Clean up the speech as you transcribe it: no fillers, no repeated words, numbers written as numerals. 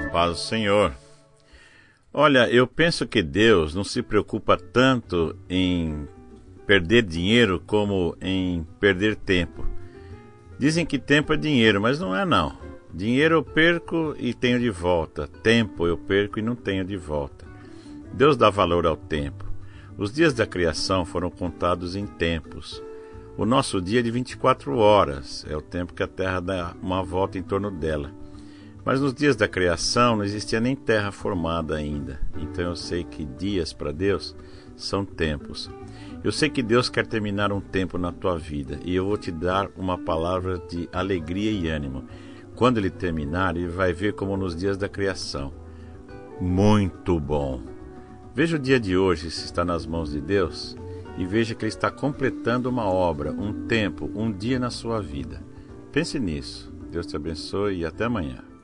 Paz do Senhor. Olha, eu penso que Deus não se preocupa tanto em perder dinheiro como em perder tempo. Dizem que tempo é dinheiro, mas não é não. Dinheiro eu perco e tenho de volta. Tempo eu perco e não tenho de volta. Deus dá valor ao tempo. Os dias da criação foram contados em tempos. O nosso dia é de 24 horas, é o tempo que a Terra dá uma volta em torno dela. Mas nos dias da criação não existia nem terra formada ainda. Então eu sei que dias para Deus são tempos. Eu sei que Deus quer terminar um tempo na tua vida e eu vou te dar uma palavra de alegria e ânimo. Quando ele terminar, ele vai ver como nos dias da criação. Muito bom! Veja o dia de hoje se está nas mãos de Deus e veja que ele está completando uma obra, um tempo, um dia na sua vida. Pense nisso. Deus te abençoe e até amanhã.